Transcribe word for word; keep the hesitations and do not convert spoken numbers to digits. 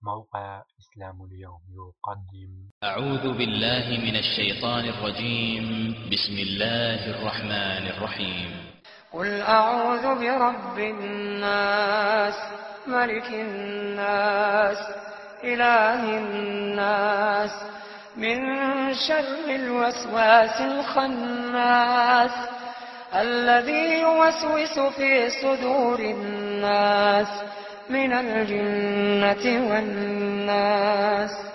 موقع إسلام اليوم يقدم. أعوذ بالله من الشيطان الرجيم. بسم الله الرحمن الرحيم. قل أعوذ برب الناس ملك الناس إله الناس من شر الوسواس الخناس الذي يوسوس في صدور الناس من الجنة والناس.